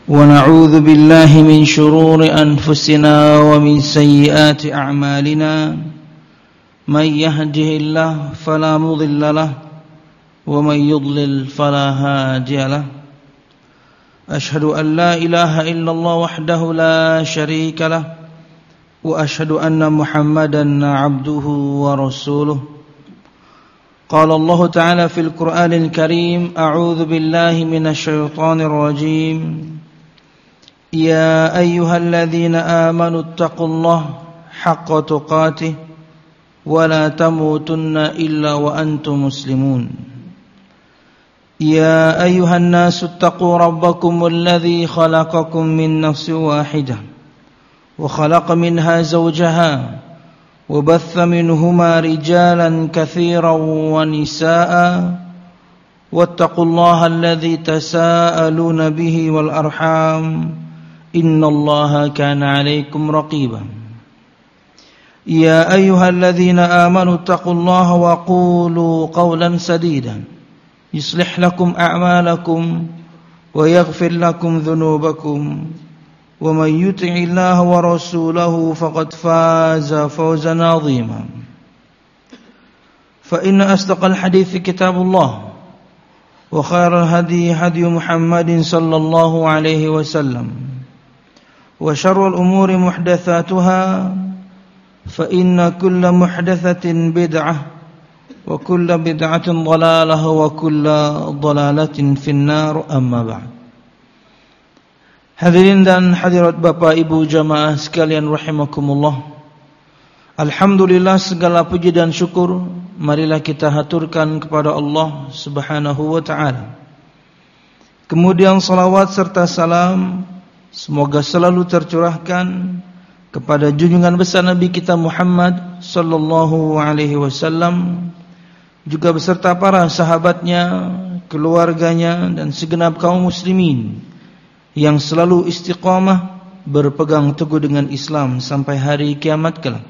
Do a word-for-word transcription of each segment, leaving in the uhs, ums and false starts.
ونعوذ بالله من شرور أنفسنا ومن سيئات أعمالنا من يهده الله فلا مضل له ومن يضلل فلا هادي له أشهد أن لا إله إلا الله وحده لا شريك له وأشهد أن محمدا عبده ورسوله قال الله تعالى في القرآن الكريم أعوذ بالله من الشيطان الرجيم يا أيها الذين آمنوا اتقوا الله حق تقاته ولا تموتن إلا وأنتم مسلمون يا أيها الناس اتقوا ربكم الذي خلقكم من نفس واحدة وخلق منها زوجها وبث منهما رجالا كثيرا ونساء واتقوا الله الذي تساءلون به والأرحام إن الله كان عليكم رقيبا يا أيها الذين آمنوا اتقوا الله وقولوا قولا سديدا يصلح لكم أعمالكم ويغفر لكم ذنوبكم ومن يطع الله ورسوله فقد فاز فوزا عظيما فإن أصدق الحديث كتاب الله وخير الهدي هدي محمد صلى الله عليه وسلم وشر الأمور محدثاتها فإن كل محدثة بدعة وكل بدعة ضلالة وكل ضلالة في النار أما بعد. Hadirin dan hadirat Bapak Ibu jamaah sekalian rahimakumullah. Alhamdulillah, segala puji dan syukur marilah kita haturkan kepada Allah Subhanahu wa taala. Kemudian salawat serta salam semoga selalu tercurahkan kepada junjungan besar Nabi kita Muhammad sallallahu alaihi wasallam, juga beserta para sahabatnya, keluarganya dan segenap kaum muslimin yang selalu istiqamah berpegang teguh dengan Islam sampai hari kiamat kelak.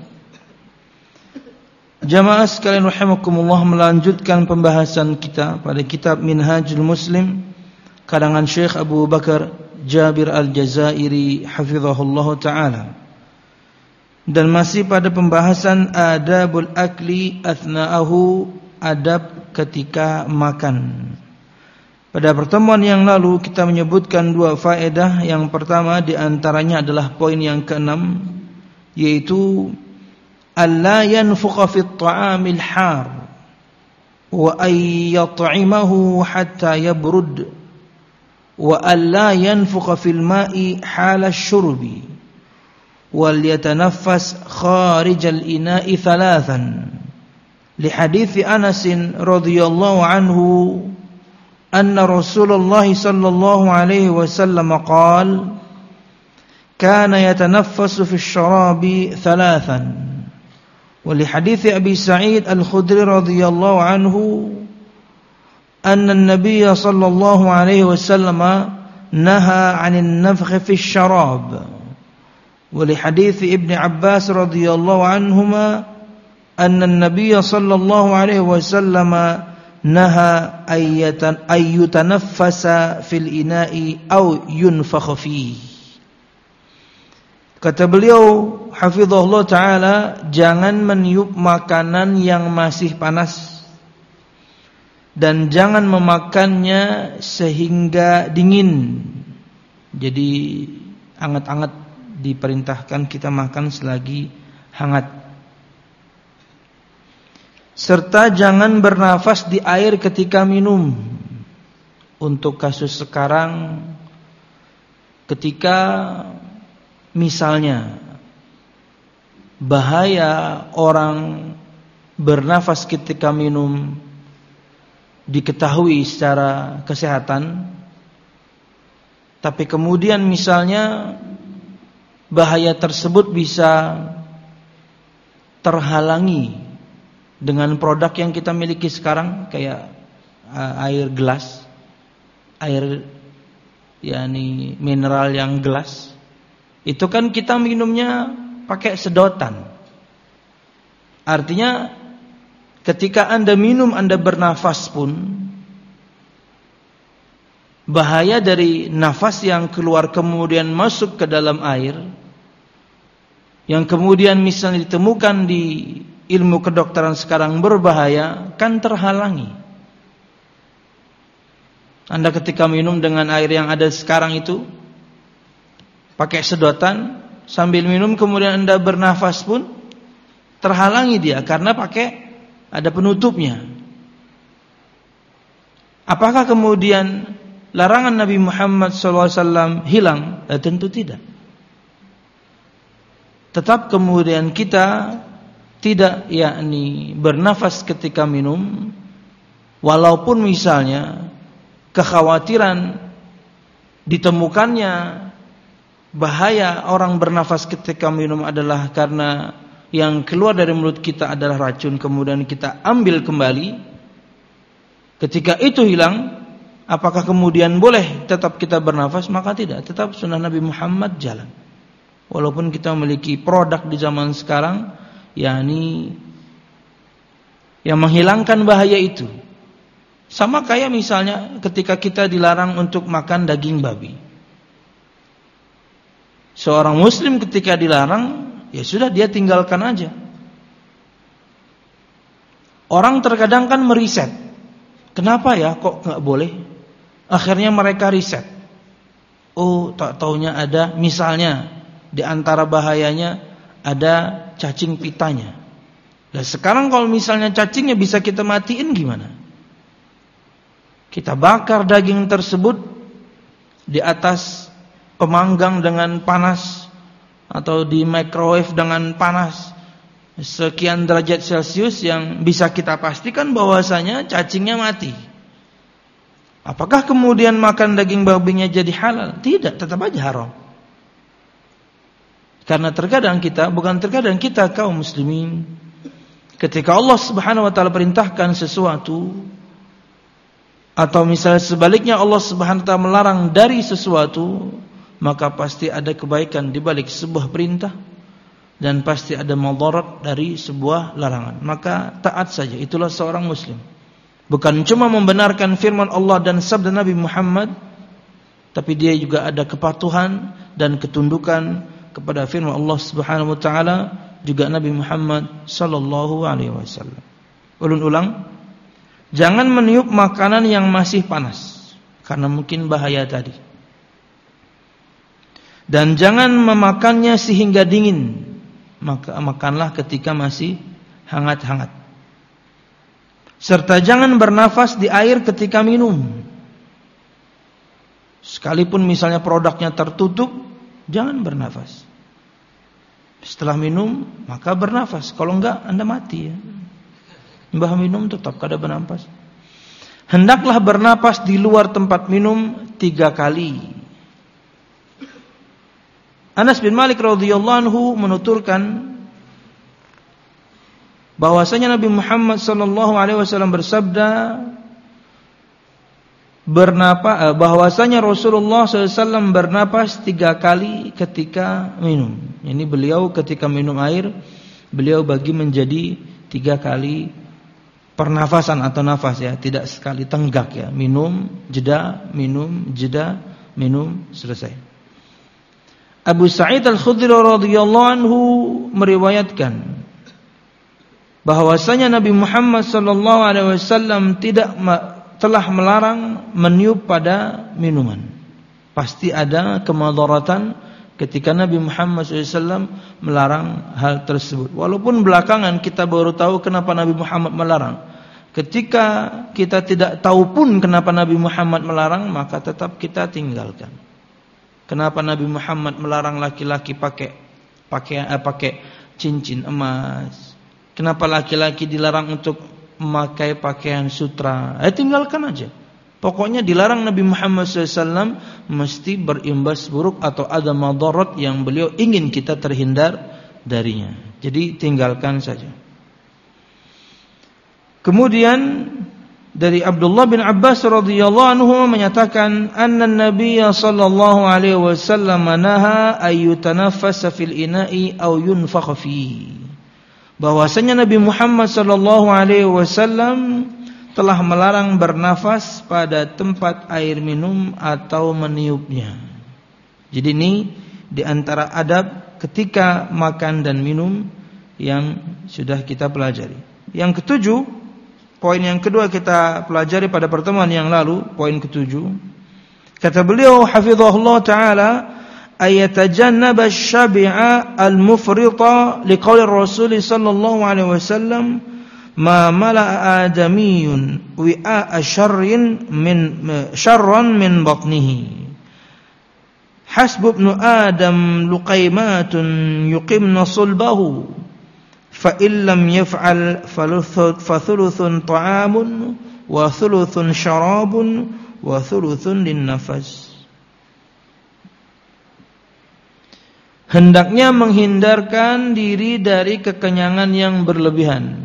Jamaah sekalian rahimakumullah, melanjutkan pembahasan kita pada kitab Minhajul Muslim karangan Syekh Abu Bakar Jabir Al-Jazairi hafizahullah ta'ala, dan masih pada pembahasan adabul akli athna'ahu, adab ketika makan. Pada pertemuan yang lalu kita menyebutkan dua faedah. Yang pertama di antaranya adalah poin yang keenam, yaitu alla yanfukha fit ta'amil har wa ay yat'imahu hatta yabrud wa alla yanfukha fil ma'i hala syurbi wal yatanaffas kharijal ina'i thalathan li hadithi Anas radhiyallahu anhu anna Rasulullah sallallahu alaihi wasallam qala kana yatanaffasu fi syarabi thalathan wa li hadithi Abi Sa'id Al-Khudri radhiyallahu anhu anna an-nabiy sallallahu alaihi wasallam naha 'anil nafkhi fi syarab wa li hadithi Ibnu Abbas radhiyallahu anhuma anna an-nabiy sallallahu alaihi wasallam naha ayyatan ayyutanaffasa fil ina'i aw yunfakha fihi. Kata beliau hafizahullah taala, jangan meniup makanan yang masih panas dan jangan memakannya sehingga dingin. Jadi anget-anget diperintahkan kita makan selagi hangat. Serta jangan bernafas di air ketika minum. Untuk kasus sekarang, ketika misalnya bahaya orang bernafas ketika minum diketahui secara kesehatan, tapi kemudian misalnya bahaya tersebut bisa terhalangi dengan produk yang kita miliki sekarang, kayak uh, air gelas, air yakni mineral yang gelas. Itu kan kita minumnya pakai sedotan. Artinya ketika Anda minum, Anda bernafas pun bahaya dari nafas yang keluar kemudian masuk ke dalam air, yang kemudian misalnya ditemukan di ilmu kedokteran sekarang berbahaya, kan terhalangi. Anda ketika minum dengan air yang ada sekarang itu, pakai sedotan, sambil minum kemudian Anda bernafas pun terhalangi dia, karena pakai ada penutupnya. Apakah kemudian larangan Nabi Muhammad shallallahu alaihi wasallam hilang? Eh, tentu tidak. Tetap kemudian kita tidak yakni bernafas ketika minum, walaupun misalnya kekhawatiran ditemukannya bahaya orang bernafas ketika minum adalah karena yang keluar dari mulut kita adalah racun, kemudian kita ambil kembali. Ketika itu hilang, apakah kemudian boleh tetap kita bernafas? Maka tidak, tetap sunnah Nabi Muhammad jalan. Walaupun kita memiliki produk di zaman sekarang, yakni yang menghilangkan bahaya itu. Sama kayak misalnya ketika kita dilarang untuk makan daging babi. Seorang muslim ketika dilarang, ya sudah dia tinggalkan aja. Orang terkadang kan meriset. Kenapa ya kok nggak boleh? Akhirnya mereka riset. Oh, tak taunya ada, misalnya di antara bahayanya ada cacing pitanya. Dan sekarang kalau misalnya cacingnya bisa kita matiin gimana? Kita bakar daging tersebut di atas pemanggang dengan panas atau di microwave dengan panas sekian derajat Celcius yang bisa kita pastikan bahwasanya cacingnya mati. Apakah kemudian makan daging babinya jadi halal? Tidak, tetap aja haram. Karena terkadang kita, bukan terkadang kita kaum muslimin, ketika Allah Subhanahu wa taala perintahkan sesuatu, atau misalnya sebaliknya Allah Subhanahu wa taala melarang dari sesuatu, maka pasti ada kebaikan di balik sebuah perintah dan pasti ada madarat dari sebuah larangan. Maka taat saja, itulah seorang muslim. Bukan cuma membenarkan firman Allah dan sabda Nabi Muhammad, tapi dia juga ada kepatuhan dan ketundukan kepada firman Allah Subhanahu wa taala, juga Nabi Muhammad sallallahu alaihi wasallam. Ulun-ulang, jangan meniup makanan yang masih panas karena mungkin bahaya tadi. Dan jangan memakannya sehingga dingin. Maka makanlah ketika masih hangat-hangat. Serta jangan bernafas di air ketika minum. Sekalipun misalnya produknya tertutup, jangan bernafas. Setelah minum, maka bernafas. Kalau enggak, Anda mati ya. Mbah minum tetap kada bernafas. Hendaklah bernafas di luar tempat minum tiga kali. Anas bin Malik radhiyallahu anhu menuturkan bahwasanya Nabi Muhammad sallallahu alaihi wasallam bersabda, bernapas bahwasanya Rasulullah sallallahu alaihi wasallam bernapas tiga kali ketika minum. Ini beliau ketika minum air, beliau bagi menjadi tiga kali pernafasan atau nafas ya, tidak sekali tenggak ya. Minum, jeda, minum, jeda, minum, selesai. Abu Sa'id Al-Khudri radhiyallahu anhu meriwayatkan bahwasanya Nabi Muhammad sallallahu alaihi wasallam tidak ma- telah melarang meniup pada minuman. Pasti ada kemadaratan ketika Nabi Muhammad sallallahu alaihi wasallam melarang hal tersebut. Walaupun belakangan kita baru tahu kenapa Nabi Muhammad melarang. Ketika kita tidak tahu pun kenapa Nabi Muhammad melarang, maka tetap kita tinggalkan. Kenapa Nabi Muhammad melarang laki-laki pakai pakai eh, pakai cincin emas? Kenapa laki-laki dilarang untuk memakai pakaian sutra? Eh tinggalkan aja. Pokoknya dilarang Nabi Muhammad sallallahu alaihi wasallam mesti berimbas buruk atau ada madarat yang beliau ingin kita terhindar darinya. Jadi tinggalkan saja. Kemudian dari Abdullah bin Abbas radhiyallahu anhu menyatakan anna Nabiy sallallahu alaihi wasallam naha ayyutanaffasa fil ina'i aw yunfakha fi. Bahwasanya Nabi Muhammad sallallahu alaihi wasallam telah melarang bernafas pada tempat air minum atau meniupnya. Jadi ini di antara adab ketika makan dan minum yang sudah kita pelajari. Yang ketujuh, poin yang kedua kita pelajari pada pertemuan yang lalu, poin ketujuh. Kata beliau hafizahullah taala, ayatajannaba asy-syabi'a al-mufrita liqauli Rasul sallallahu alaihi wasallam ma mala'a adamiyun wi'a syarrin min syarran min batnihi hasbu ibnu adam luqaymatun yuqimna sulbahu fa illam yaf'al fa thuluthun ta'amun wa thuluthun syarabun wa thuluthun linnafas. Hendaknya menghindarkan diri dari kekenyangan yang berlebihan.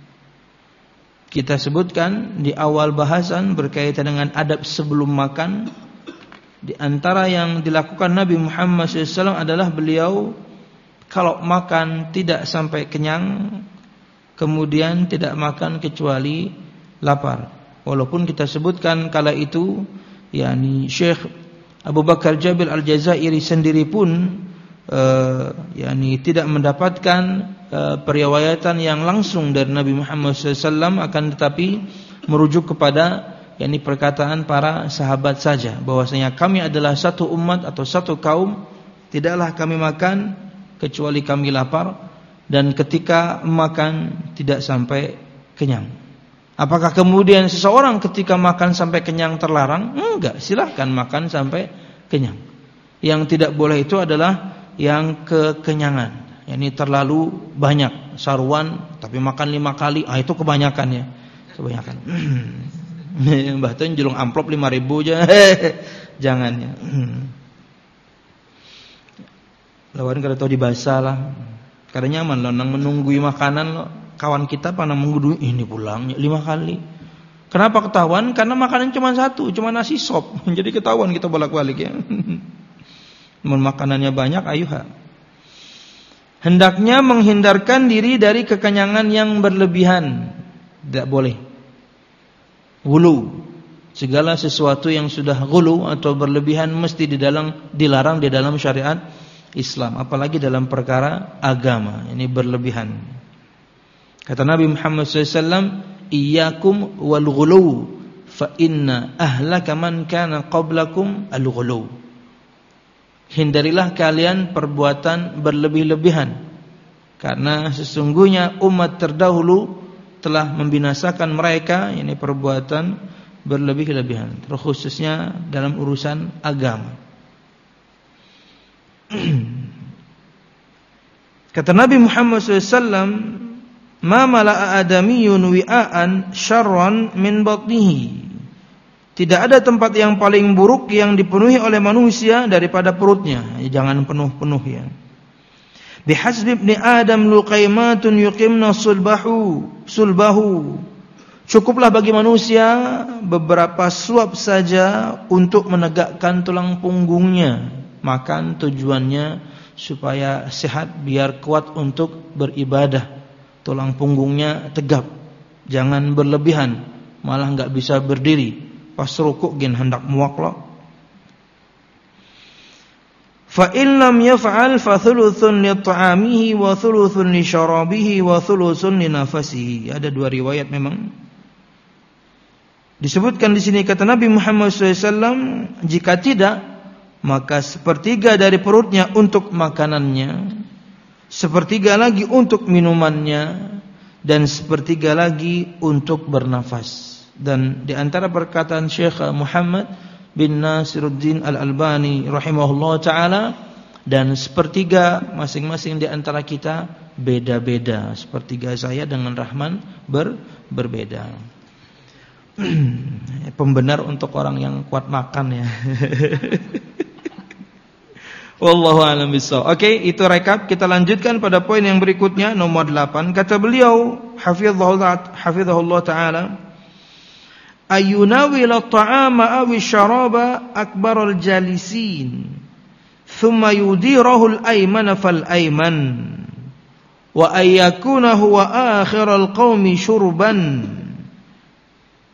Kita sebutkan di awal bahasan berkaitan dengan adab sebelum makan. Di antara yang dilakukan Nabi Muhammad shallallahu alaihi wasallam adalah beliau kalau makan tidak sampai kenyang, kemudian tidak makan kecuali lapar. Walaupun kita sebutkan kala itu, yakni Syekh Abu Bakar Jabir Al-Jazairi sendiri pun Uh, yakni tidak mendapatkan uh, periwayatan yang langsung dari Nabi Muhammad shallallahu alaihi wasallam, akan tetapi merujuk kepada yakni perkataan para sahabat saja bahwasanya kami adalah satu umat atau satu kaum, tidaklah kami makan kecuali kami lapar, dan ketika makan tidak sampai kenyang. Apakah kemudian seseorang ketika makan sampai kenyang terlarang? Enggak, silahkan makan sampai kenyang. Yang tidak boleh itu adalah yang kekenyangan, yakni terlalu banyak sarwan tapi makan lima kali, ah itu kebanyakan ya, kebanyakan. Mbah Tun julung amplop lima ribu aja, jangan ya. Lawan kada tahu dibasa lah, kada nyaman lo nang menunggui makanan lo. Kawan kita panah menggudu ini pulang lima kali. Kenapa ketahuan? Karena makanan cuma satu, cuma nasi sop. Jadi ketahuan kita bolak-balik ya. Namun makanannya banyak, ayuha. Hendaknya menghindarkan diri dari kekenyangan yang berlebihan. Tidak boleh ghulu. Segala sesuatu yang sudah ghulu atau berlebihan mesti di dalam, dilarang di dalam syariat Islam, apalagi dalam perkara agama. Ini berlebihan. Kata Nabi Muhammad shallallahu alaihi wasallam, iyyakum wal ghulu fa inna ahlaka man kana qablakum al ghulu. Hindarilah kalian perbuatan berlebih-lebihan, karena sesungguhnya umat terdahulu telah membinasakan mereka, ini perbuatan berlebih-lebihan, terkhususnya dalam urusan agama. Kata Nabi Muhammad shallallahu alaihi wasallam, ma mala'a adamiyun wi'an syarran min batnihi. Tidak ada tempat yang paling buruk yang dipenuhi oleh manusia daripada perutnya. Jangan penuh-penuh ya. Bihasbi ibni Adam luqaymatun yuqimna sulbahu sulbahu. Cukuplah bagi manusia beberapa suap saja untuk menegakkan tulang punggungnya. Makan tujuannya supaya sehat, biar kuat untuk beribadah. Tulang punggungnya tegap, jangan berlebihan, malah enggak bisa berdiri. Pas rukuk gin hendak muak lo. Fa in lam yaf'al fa thuluthun li ta'amihi wa thuluthun li syarabihi wa thuluthun li nafasihi. Ada dua riwayat memang. Disebutkan di sini kata Nabi Muhammad shallallahu alaihi wasallam, jika tidak maka sepertiga dari perutnya untuk makanannya, sepertiga lagi untuk minumannya, dan sepertiga lagi untuk bernafas. Dan di antara perkataan Syekh Muhammad bin Nasiruddin Al-Albani rahimahullah ta'ala, dan sepertiga masing-masing di antara kita beda-beda. Sepertiga saya dengan Rahman ber, berbeda. Pembenar untuk orang yang kuat makan ya. Wallahu a'lam bishawab. Oke, itu rekap. Kita lanjutkan pada poin yang berikutnya, nomor delapan. Kata beliau hafizahullah hafizahullah ta'ala, ayunawil at-ta'ama aw asy-syaraba akbarul jalisin thumma yudirahu al-aymana fal-ayman wa ayyakuna huwa akhirul qaumi syurban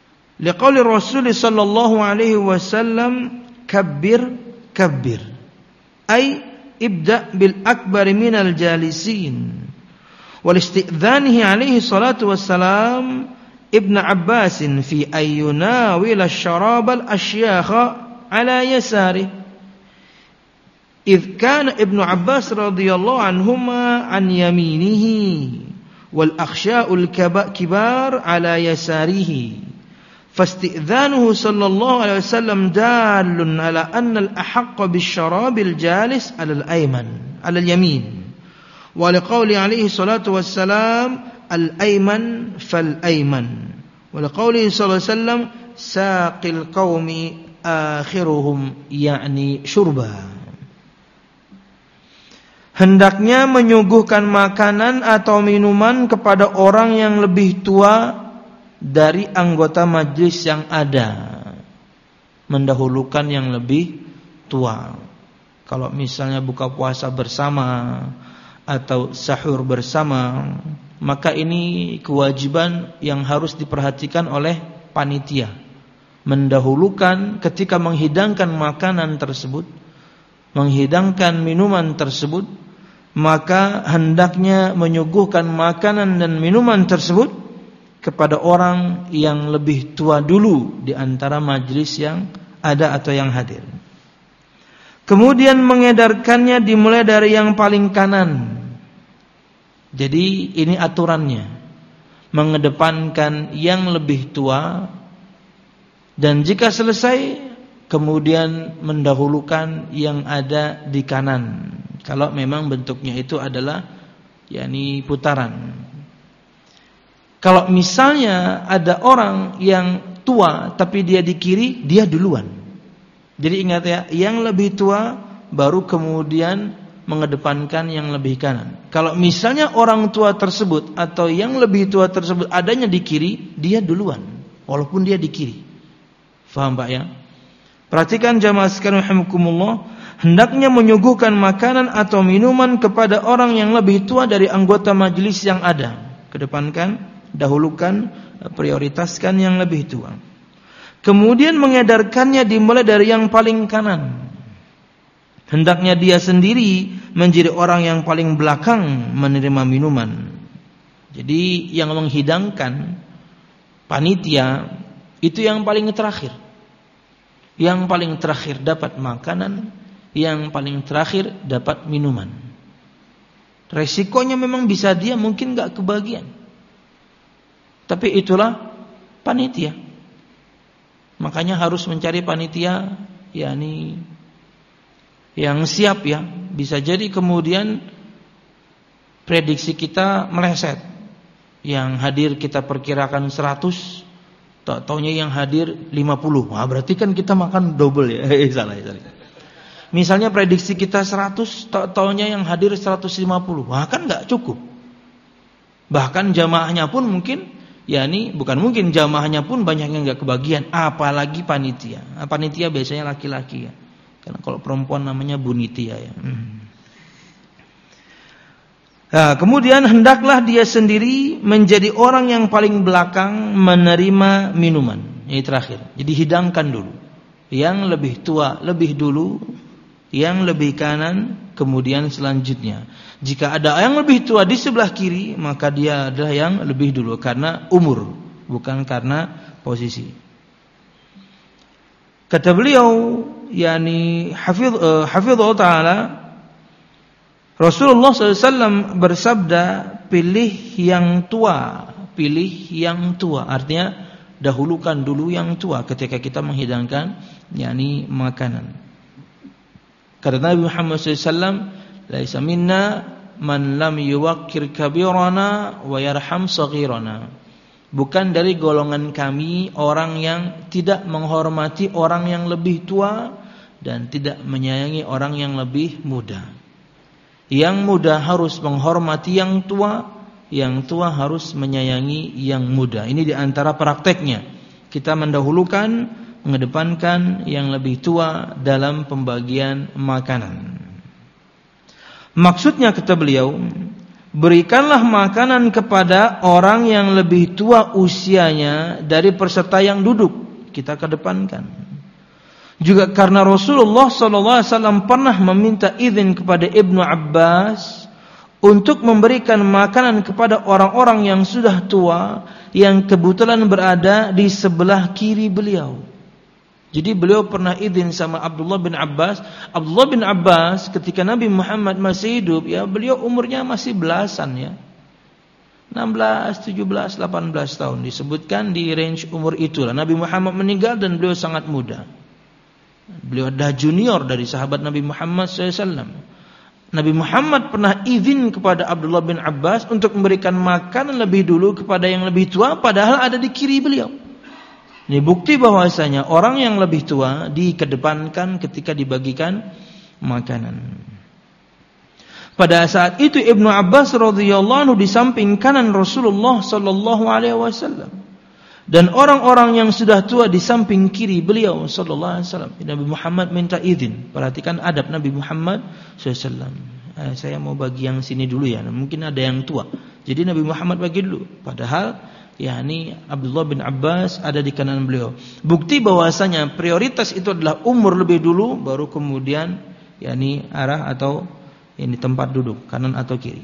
Liqauli Rasul sallallahu alaihi wasallam kabbir kabbir. Ay ibda bil akbar minal jalisin. Wal istidhanihi alaihi salatu wassalam Ibn Abbas fi ayyunawil asy-syarab al-ashyakha ala yasari. Idh kana Ibn Abbas radhiyallahu anhuma an yaminihi wal akhsha'ul kibar ala yasarihi. Fastidhanuhu sallallahu alaihi wasallam dalun ala anna al-ahaqq bisyarab al-jalis ala al-ayman ala al-yamin. Wa liqauli alaihi salatu wassalam al-ayman fal-ayman. Wa liqauli sallallahu alaihi wasallam saqil qaumi akhiruhum yakni syurba. Hendaknya menyuguhkan makanan atau minuman kepada orang yang lebih tua dari anggota majlis yang ada. Mendahulukan yang lebih tua. Kalau misalnya buka puasa bersama atau sahur bersama, maka ini kewajiban yang harus diperhatikan oleh panitia. Mendahulukan ketika menghidangkan makanan tersebut, menghidangkan minuman tersebut, maka hendaknya menyuguhkan makanan dan minuman tersebut kepada orang yang lebih tua dulu di antara majelis yang ada atau yang hadir. Kemudian mengedarkannya dimulai dari yang paling kanan. Jadi ini aturannya, mengedepankan yang lebih tua, dan jika selesai kemudian mendahulukan yang ada di kanan. Kalau memang bentuknya itu adalah yakni putaran. Kalau misalnya ada orang yang tua tapi dia di kiri, dia duluan. Jadi ingat ya, yang lebih tua baru kemudian mengedepankan yang lebih kanan. Kalau misalnya orang tua tersebut atau yang lebih tua tersebut adanya di kiri, dia duluan walaupun dia di kiri. Faham Pak ya? Perhatikan jamaah sekalian rahimakumullah, hendaknya menyuguhkan makanan atau minuman kepada orang yang lebih tua dari anggota majelis yang ada. Kedepankan, dahulukan, prioritaskan yang lebih tua. Kemudian mengedarkannya dimulai dari yang paling kanan. Hendaknya dia sendiri menjadi orang yang paling belakang menerima minuman. Jadi yang menghidangkan panitia itu yang paling terakhir. Yang paling terakhir dapat makanan, yang paling terakhir dapat minuman. Resikonya memang bisa dia mungkin gak kebagian. Tapi itulah panitia. Makanya harus mencari panitia yakni yang siap ya. Bisa jadi kemudian prediksi kita meleset. Yang hadir kita perkirakan seratus, tak taunya yang hadir lima puluh. Wah, berarti kan kita makan double ya. Eh, salah, salah. Misalnya prediksi kita seratus, tak taunya yang hadir seratus lima puluh. Wah, kan enggak cukup. Bahkan jamaahnya pun mungkin ya ini bukan mungkin jamaahnya pun banyak yang enggak kebagian, apalagi panitia. Panitia biasanya laki-laki ya. Karena kalau perempuan namanya bunitia ya. Hmm. Nah, kemudian hendaklah dia sendiri menjadi orang yang paling belakang menerima minuman. Ini terakhir. Jadi hidangkan dulu. Yang lebih tua lebih dulu, yang lebih kanan kemudian selanjutnya. Jika ada yang lebih tua di sebelah kiri, maka dia adalah yang lebih dulu karena umur, bukan karena posisi. Kata beliau, yakni hafidh uh, hafidhullah taala, Rasulullah sallallahu alaihi wasallam bersabda, pilih yang tua, pilih yang tua. Artinya dahulukan dulu yang tua ketika kita menghidangkan yakni makanan. Kata Nabi Muhammad sallallahu alaihi wasallam, laisa minna man lam yuwaqqir kabirana wa yarham saghirana. Bukan dari golongan kami orang yang tidak menghormati orang yang lebih tua dan tidak menyayangi orang yang lebih muda. Yang muda harus menghormati yang tua, yang tua harus menyayangi yang muda. Ini di antara prakteknya. Kita mendahulukan, mengedepankan yang lebih tua dalam pembagian makanan. Maksudnya kata beliau, berikanlah makanan kepada orang yang lebih tua usianya dari peserta yang duduk. kita kedepankan. Juga karena Rasulullah sallallahu alaihi wasallam pernah meminta izin kepada Ibnu Abbas untuk memberikan makanan kepada orang-orang yang sudah tua yang kebetulan berada di sebelah kiri beliau. Jadi beliau pernah izin sama Abdullah bin Abbas. Abdullah bin Abbas ketika Nabi Muhammad masih hidup, ya beliau umurnya masih belasan ya. enam belas, tujuh belas, delapan belas tahun disebutkan di range umur itulah. Nabi Muhammad meninggal dan beliau sangat muda. Beliau adalah junior dari sahabat Nabi Muhammad shallallahu alaihi wasallam. Nabi Muhammad pernah izin kepada Abdullah bin Abbas untuk memberikan makanan lebih dulu kepada yang lebih tua, padahal ada di kiri beliau. Ini bukti bahwasanya orang yang lebih tua dikedepankan ketika dibagikan makanan. Pada saat itu Ibnu Abbas radhiyallahu anhu di samping kanan Rasulullah sallallahu alaihi wasallam dan orang-orang yang sudah tua di samping kiri beliau sallallahu alaihi wasallam. Nabi Muhammad minta izin. Perhatikan adab Nabi Muhammad sallallahu alaihi wasallam. Eh, saya mau bagi yang sini dulu ya. Mungkin ada yang tua. Jadi Nabi Muhammad bagi dulu. Padahal yakni Abdullah bin Abbas ada di kanan beliau. Bukti bahwasanya prioritas itu adalah umur lebih dulu, baru kemudian yakni arah atau ini tempat duduk, kanan atau kiri.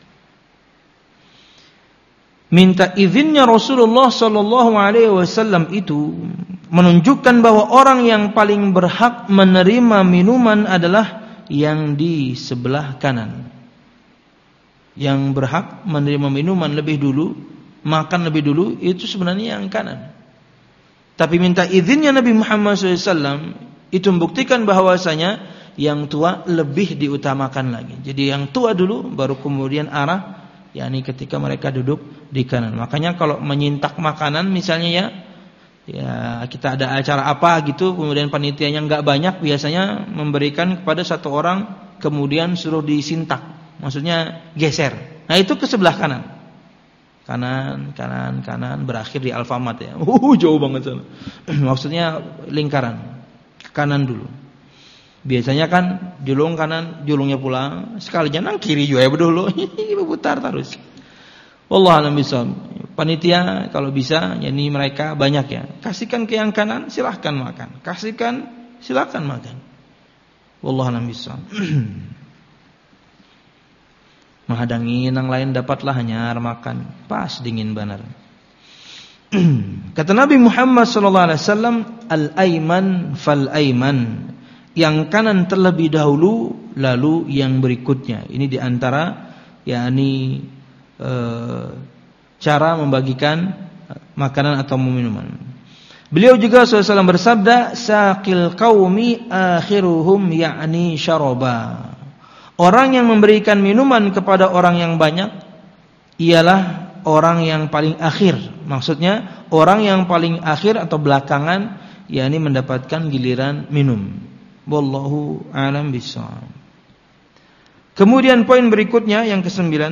Minta izinnya Rasulullah sallallahu alaihi wasallam itu menunjukkan bahwa orang yang paling berhak menerima minuman adalah yang di sebelah kanan. Yang berhak menerima minuman lebih dulu, makan lebih dulu, itu sebenarnya yang kanan. Tapi minta izinnya Nabi Muhammad shallallahu alaihi wasallam itu membuktikan bahwasanya yang tua lebih diutamakan lagi. Jadi yang tua dulu, baru kemudian arah, yakni ketika mereka duduk di kanan. Makanya kalau menyintak makanan misalnya ya, ya kita ada acara apa gitu, kemudian panitianya nggak banyak, biasanya memberikan kepada satu orang, kemudian suruh disintak, maksudnya geser. Nah itu ke sebelah kanan. Kanan, kanan, kanan, berakhir di Alfamart ya. Uh, jauh banget sana. Maksudnya lingkaran. Ke kanan dulu. Biasanya kan julung kanan, julungnya pulang. Sekalinya nang kiri juga ya dulu. Putar terus. Wallahu a'lam bishawab. Panitia kalau bisa, yakni mereka banyak ya. Kasihkan ke yang kanan, silahkan makan. Kasihkan, silahkan makan. Wallahu a'lam bishawab. Menghadangi yang lain dapatlah hanya makan. Pas dingin benar. Kata Nabi Muhammad sallallahu alaihi wasallam, al-aiman fal-aiman. Yang kanan terlebih dahulu, lalu yang berikutnya. Ini diantara yakni e, cara membagikan makanan atau minuman. Beliau juga sallallahu alaihi wasallam bersabda, saqil qaumi akhiruhum yakni syaraba. Orang yang memberikan minuman kepada orang yang banyak ialah orang yang paling akhir. Maksudnya orang yang paling akhir atau belakangan, yakni mendapatkan giliran minum. Wallahu a'lam bishawab. Kemudian poin berikutnya yang kesembilan,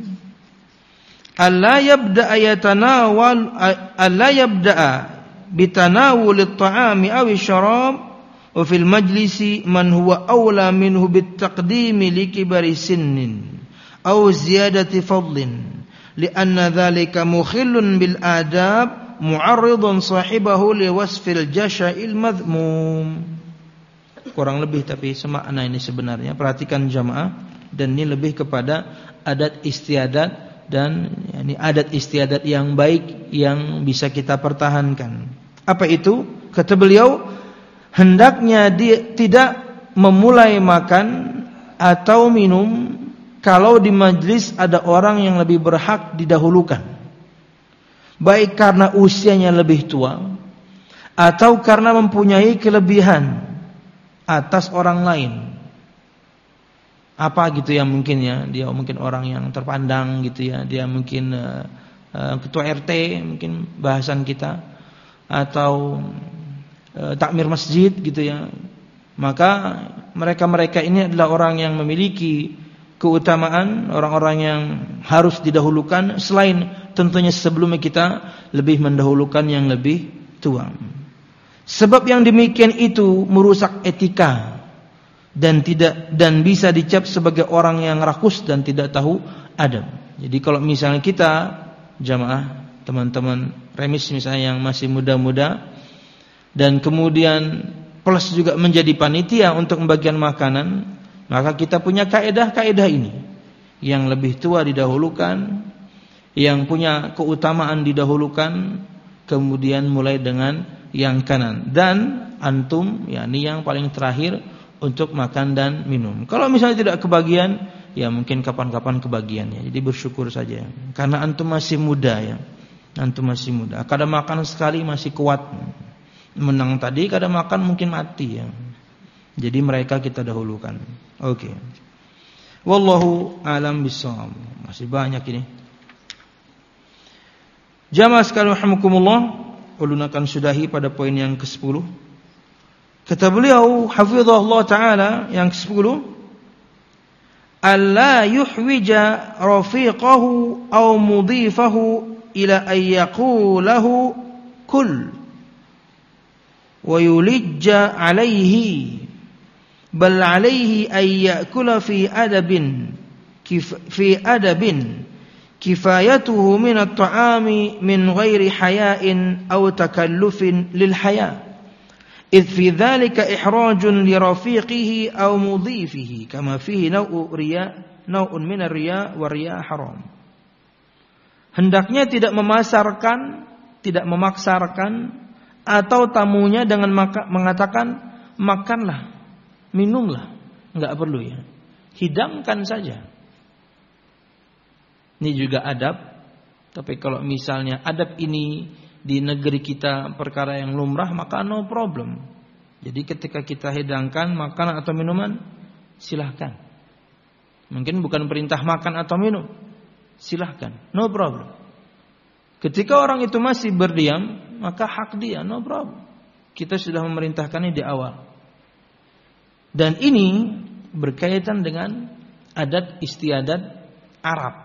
alla yabda ayatanawal alla yabda bitanawul at-ta'ami aw asy-syarab wa fil majlisi man huwa awla minhu bitaqdimi likibari sinnin aw ziyadati fadlin lianna dhalika mukhillun bil adab mu'arridun sahibahu liwasfil jasha'il madhmum. Kurang lebih tapi semakna ini sebenarnya. Perhatikan jamaah, dan ini lebih kepada adat istiadat dan yani adat istiadat yang baik yang bisa kita pertahankan. Apa itu? Kata beliau, hendaknya dia tidak memulai makan atau minum kalau di majlis ada orang yang lebih berhak didahulukan, baik karena usianya lebih tua atau karena mempunyai kelebihan atas orang lain. Apa gitu ya mungkin ya, dia mungkin orang yang terpandang gitu ya, dia mungkin uh, uh, ketua R T mungkin bahasan kita, atau uh, takmir masjid gitu ya. Maka mereka-mereka ini adalah orang yang memiliki keutamaan, orang-orang yang harus didahulukan, selain tentunya sebelumnya kita lebih mendahulukan yang lebih tua. Sebab yang demikian itu merusak etika dan tidak dan bisa dicap sebagai orang yang rakus dan tidak tahu adab. Jadi kalau misalnya kita jamaah, teman-teman remis misalnya yang masih muda-muda, dan kemudian plus juga menjadi panitia untuk membagikan makanan, maka kita punya kaedah-kaedah ini. Yang lebih tua didahulukan, yang punya keutamaan didahulukan, kemudian mulai dengan yang kanan, dan antum yakni yang paling terakhir untuk makan dan minum. Kalau misalnya tidak kebagian, ya mungkin kapan-kapan kebagiannya. Jadi bersyukur saja, karena antum masih muda ya. Antum masih muda. Kadang makan sekali masih kuat. Menang tadi, kadang makan mungkin mati ya. Jadi mereka kita dahulukan. Oke. Okay. Wallahu a'lam bishawab. Masih banyak ini. Jamaah sekalian rahimakumullah, ulun akan sudahi pada poin yang kesepuluh. Kata beliau hafizahullah taala yang kesepuluh, alla yuhwija rafiqahu aw mudhifahu ila an yaqulahu kul wa yulijja alaihi bal alaihi an ya'kula fi adabin kif, fi adabin kifayatuhu min at-ta'ami min ghairi haya'in aw takallufin lil haya' idh fi dhalika ihrajun li rafiqihi aw mudhifihi kama fihi naw'u riya naw'un min ar-riya wa riya haram. Hendaknya tidak memasarkan, tidak memaksakan atau tamunya dengan maka, mengatakan makanlah, minumlah, enggak perlu ya. Hidangkan saja. Ini juga adab. Tapi kalau misalnya adab ini di negeri kita perkara yang lumrah, maka no problem. Jadi ketika kita hidangkan makanan atau minuman, silahkan. Mungkin bukan perintah makan atau minum, silahkan, no problem. Ketika orang itu masih berdiam, maka hak dia, no problem. Kita sudah memerintahkannya di awal. Dan ini berkaitan dengan adat istiadat Arab.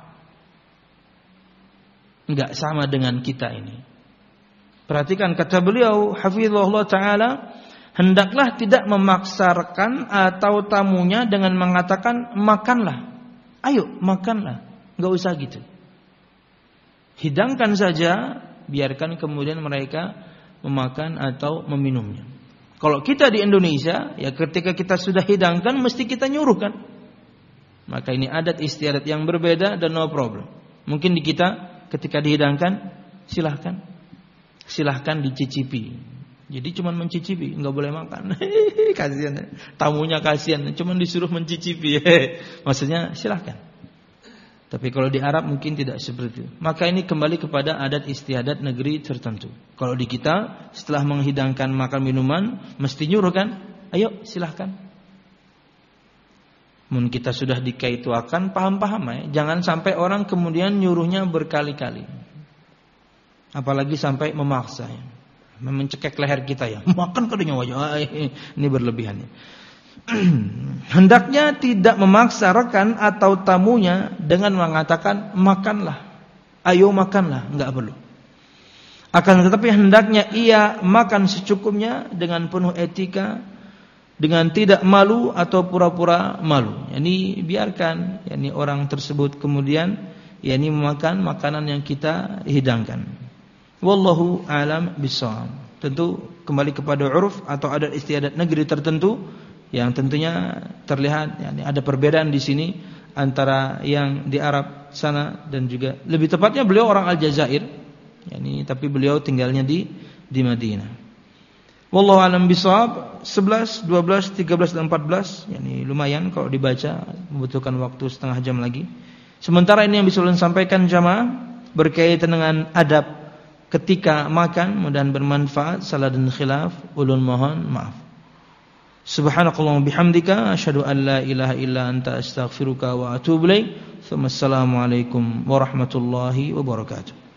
Enggak sama dengan kita ini. Perhatikan kata beliau hafizahullah taala, hendaklah tidak memaksakan atau tamunya dengan mengatakan makanlah. Ayo makanlah. Enggak usah gitu. Hidangkan saja, biarkan kemudian mereka memakan atau meminumnya. Kalau kita di Indonesia, ya ketika kita sudah hidangkan mesti kita nyuruhkan. Maka ini adat istiadat yang berbeda dan no problem. Mungkin di kita ketika dihidangkan silahkan, silahkan dicicipi. Jadi cuma mencicipi, nggak boleh makan. Kasihan, tamunya kasihan, cuma disuruh mencicipi. Maksudnya silahkan. Tapi kalau di Arab mungkin tidak seperti itu. Maka ini kembali kepada adat istiadat negeri tertentu. Kalau di kita setelah menghidangkan makan minuman mesti nyuruh kan, ayo silahkan. Mungkin kita sudah dikaituakan, paham-paham ya. Jangan sampai orang kemudian nyuruhnya berkali-kali. Apalagi sampai memaksa ya. Mencekek leher kita ya. Makan kadanya wajah. Ini berlebihannya. Hendaknya tidak memaksa rekan atau tamunya dengan mengatakan makanlah, ayo makanlah, enggak perlu. Akan tetapi hendaknya ia makan secukupnya dengan penuh etika, dengan tidak malu atau pura-pura malu. Yani biarkan yani orang tersebut kemudian yani memakan makanan yang kita hidangkan. Wallahu a'lam bishawab. Tentu kembali kepada uruf atau adat istiadat negeri tertentu yang tentunya terlihat yani ada perbedaan di sini antara yang di Arab sana dan juga lebih tepatnya beliau orang Aljazair yani tapi beliau tinggalnya di di Madinah. Wallahu a'lam bishawab. sebelas, dua belas, tiga belas dan empat belas yani lumayan kalau dibaca, membutuhkan waktu setengah jam lagi. Sementara ini yang bisa ulun sampaikan jamaah berkaitan dengan adab ketika makan, mudah-mudahan bermanfaat. Salah dan khilaf ulun mohon maaf. Subhanakallahumma bihamdika asyhadu an la ilaha illa anta astaghfiruka wa atubu ilaik. Assalamualaikum warahmatullahi wabarakatuh.